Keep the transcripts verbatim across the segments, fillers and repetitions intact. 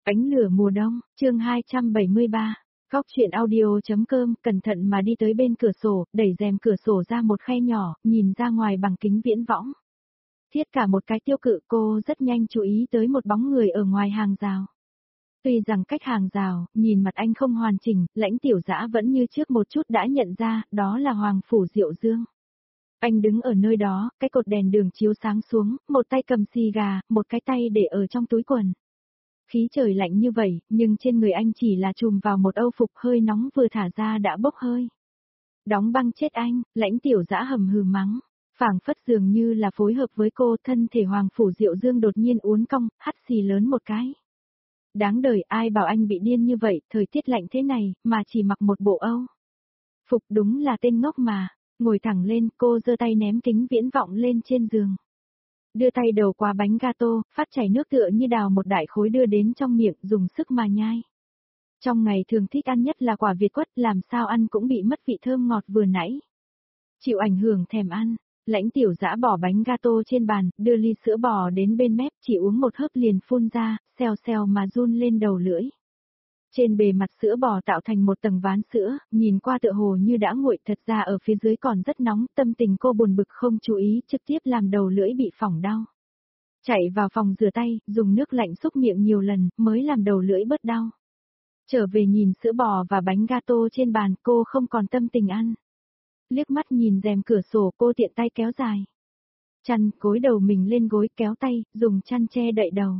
Ánh lửa mùa đông, chương hai trăm bảy mươi ba. Góc truyện audio.com, cẩn thận mà đi tới bên cửa sổ, đẩy rèm cửa sổ ra một khe nhỏ, nhìn ra ngoài bằng kính viễn võng. Thiết cả một cái tiêu cự, cô rất nhanh chú ý tới một bóng người ở ngoài hàng rào. Tuy rằng cách hàng rào, nhìn mặt anh không hoàn chỉnh, Lãnh Tiểu Dã vẫn như trước một chút đã nhận ra, đó là Hoàng Phủ Diệu Dương. Anh đứng ở nơi đó, cái cột đèn đường chiếu sáng xuống, một tay cầm xì gà, một cái tay để ở trong túi quần. Khí trời lạnh như vậy, nhưng trên người anh chỉ là trùm vào một âu phục, hơi nóng vừa thả ra đã bốc hơi. Đóng băng chết anh, Lãnh Tiểu Dã hầm hừ mắng, phảng phất dường như là phối hợp với cô, thân thể Hoàng Phủ Diệu Dương đột nhiên uốn cong, hắt xì lớn một cái. Đáng đời, ai bảo anh bị điên như vậy, thời tiết lạnh thế này, mà chỉ mặc một bộ âu phục, đúng là tên ngốc mà. Ngồi thẳng lên, cô giơ tay ném kính viễn vọng lên trên giường. Đưa tay đầu qua bánh gato, phát chảy nước tựa như đào một đại khối đưa đến trong miệng, dùng sức mà nhai. Trong ngày thường thích ăn nhất là quả Việt quất, làm sao ăn cũng bị mất vị thơm ngọt vừa nãy. Chịu ảnh hưởng thèm ăn, Lãnh Tiểu Dã bỏ bánh gato trên bàn, đưa ly sữa bò đến bên mép, chỉ uống một hớp liền phun ra, xèo xèo mà run lên đầu lưỡi. Trên bề mặt sữa bò tạo thành một tầng ván sữa, nhìn qua tựa hồ như đã nguội, thật ra ở phía dưới còn rất nóng, tâm tình cô buồn bực không chú ý, trực tiếp làm đầu lưỡi bị phỏng đau. Chạy vào phòng rửa tay, dùng nước lạnh xúc miệng nhiều lần, mới làm đầu lưỡi bớt đau. Trở về nhìn sữa bò và bánh gato trên bàn, cô không còn tâm tình ăn. Liếc mắt nhìn rèm cửa sổ, cô tiện tay kéo dài chăn, gối đầu mình lên gối, kéo tay, dùng chăn che đậy đầu.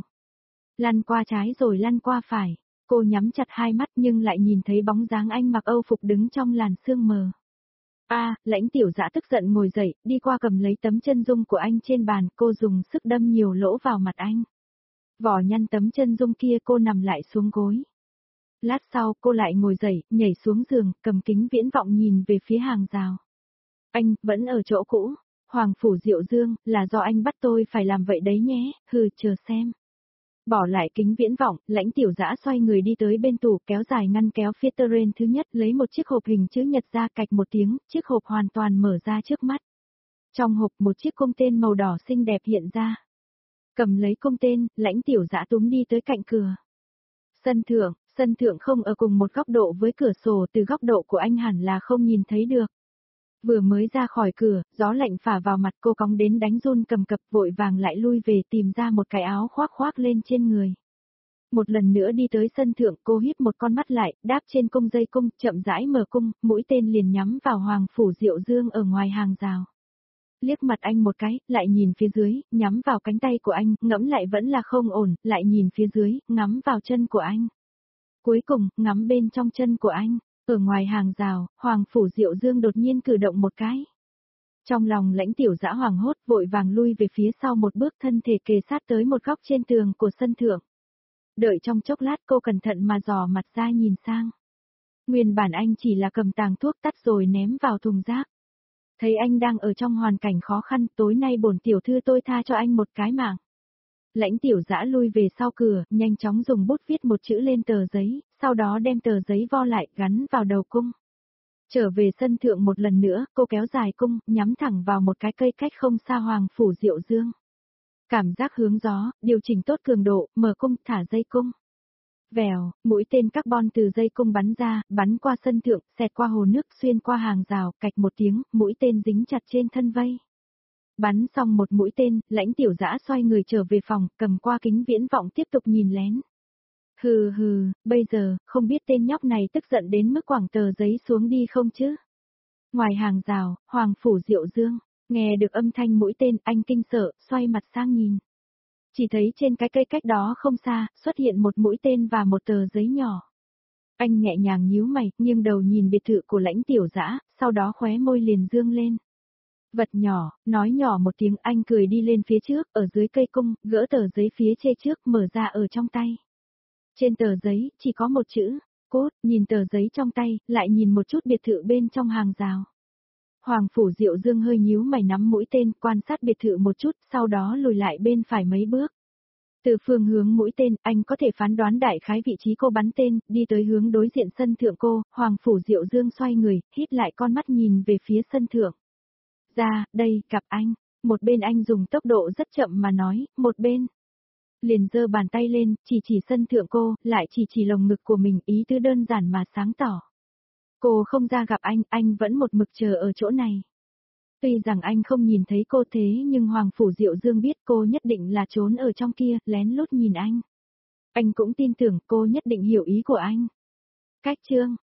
Lăn qua trái rồi lăn qua phải. Cô nhắm chặt hai mắt nhưng lại nhìn thấy bóng dáng anh mặc âu phục đứng trong làn sương mờ. A, à, Lãnh Tiểu Dã tức giận ngồi dậy, đi qua cầm lấy tấm chân dung của anh trên bàn, cô dùng sức đâm nhiều lỗ vào mặt anh. Vỏ nhăn tấm chân dung kia, cô nằm lại xuống gối. Lát sau cô lại ngồi dậy, nhảy xuống giường, cầm kính viễn vọng nhìn về phía hàng rào. Anh, vẫn ở chỗ cũ. Hoàng Phủ Diệu Dương, là do anh bắt tôi phải làm vậy đấy nhé, hừ, chờ xem. Bỏ lại kính viễn vọng, Lãnh Tiểu Dã xoay người đi tới bên tủ, kéo dài ngăn kéo phía terrain thứ nhất, lấy một chiếc hộp hình chữ nhật ra, cạch một tiếng, chiếc hộp hoàn toàn mở ra trước mắt. Trong hộp một chiếc cung tên màu đỏ xinh đẹp hiện ra. Cầm lấy cung tên, Lãnh Tiểu Dã túm đi tới cạnh cửa. Sân thượng, sân thượng không ở cùng một góc độ với cửa sổ, từ góc độ của anh hẳn là không nhìn thấy được. Vừa mới ra khỏi cửa, gió lạnh phả vào mặt, cô cóng đến đánh run cầm cập, vội vàng lại lui về tìm ra một cái áo khoác khoác lên trên người. Một lần nữa đi tới sân thượng, cô híp một con mắt lại, đáp trên cung dây cung, chậm rãi mở cung, mũi tên liền nhắm vào Hoàng Phủ Diệu Dương ở ngoài hàng rào. Liếc mặt anh một cái, lại nhìn phía dưới, nhắm vào cánh tay của anh, ngẫm lại vẫn là không ổn, lại nhìn phía dưới, ngắm vào chân của anh. Cuối cùng, ngắm bên trong chân của anh. Ở ngoài hàng rào, Hoàng Phủ Diệu Dương đột nhiên cử động một cái. Trong lòng Lãnh Tiểu Dã hoảng hốt, vội vàng lui về phía sau một bước, thân thể kề sát tới một góc trên tường của sân thượng. Đợi trong chốc lát, cô cẩn thận mà dò mặt ra nhìn sang. Nguyên bản anh chỉ là cầm tàng thuốc tắt rồi ném vào thùng rác. Thấy anh đang ở trong hoàn cảnh khó khăn, tối nay bổn tiểu thư tôi tha cho anh một cái mạng. Lãnh Tiểu Dã lui về sau cửa, nhanh chóng dùng bút viết một chữ lên tờ giấy, sau đó đem tờ giấy vo lại, gắn vào đầu cung. Trở về sân thượng một lần nữa, cô kéo dài cung, nhắm thẳng vào một cái cây cách không xa Hoàng Phủ Diệu Dương. Cảm giác hướng gió, điều chỉnh tốt cường độ, mở cung, thả dây cung. Vèo, mũi tên carbon từ dây cung bắn ra, bắn qua sân thượng, xẹt qua hồ nước, xuyên qua hàng rào, cạch một tiếng, mũi tên dính chặt trên thân vây. Bắn xong một mũi tên, Lãnh Tiểu Dã xoay người trở về phòng, cầm qua kính viễn vọng tiếp tục nhìn lén. Hừ hừ, bây giờ, không biết tên nhóc này tức giận đến mức quẳng tờ giấy xuống đi không chứ? Ngoài hàng rào, Hoàng Phủ Diệu Dương, nghe được âm thanh mũi tên, anh kinh sợ, xoay mặt sang nhìn. Chỉ thấy trên cái cây cách đó không xa, xuất hiện một mũi tên và một tờ giấy nhỏ. Anh nhẹ nhàng nhíu mày, nghiêng đầu nhìn biệt thự của Lãnh Tiểu Dã, sau đó khóe môi liền dương lên. Vật nhỏ, nói nhỏ một tiếng, anh cười đi lên phía trước, ở dưới cây cung, gỡ tờ giấy phía trên trước, mở ra ở trong tay. Trên tờ giấy, chỉ có một chữ, cốt, nhìn tờ giấy trong tay, lại nhìn một chút biệt thự bên trong hàng rào. Hoàng Phủ Diệu Dương hơi nhíu mày nắm mũi tên, quan sát biệt thự một chút, sau đó lùi lại bên phải mấy bước. Từ phương hướng mũi tên, anh có thể phán đoán đại khái vị trí cô bắn tên, đi tới hướng đối diện sân thượng cô, Hoàng Phủ Diệu Dương xoay người, hít lại con mắt nhìn về phía sân thượng. Ra, đây, gặp anh. Một bên anh dùng tốc độ rất chậm mà nói, một bên. Liền giơ bàn tay lên, chỉ chỉ sân thượng cô, lại chỉ chỉ lồng ngực của mình, ý tứ đơn giản mà sáng tỏ. Cô không ra gặp anh, anh vẫn một mực chờ ở chỗ này. Tuy rằng anh không nhìn thấy cô thế nhưng Hoàng Phủ Diệu Dương biết cô nhất định là trốn ở trong kia, lén lút nhìn anh. Anh cũng tin tưởng cô nhất định hiểu ý của anh. Cách chương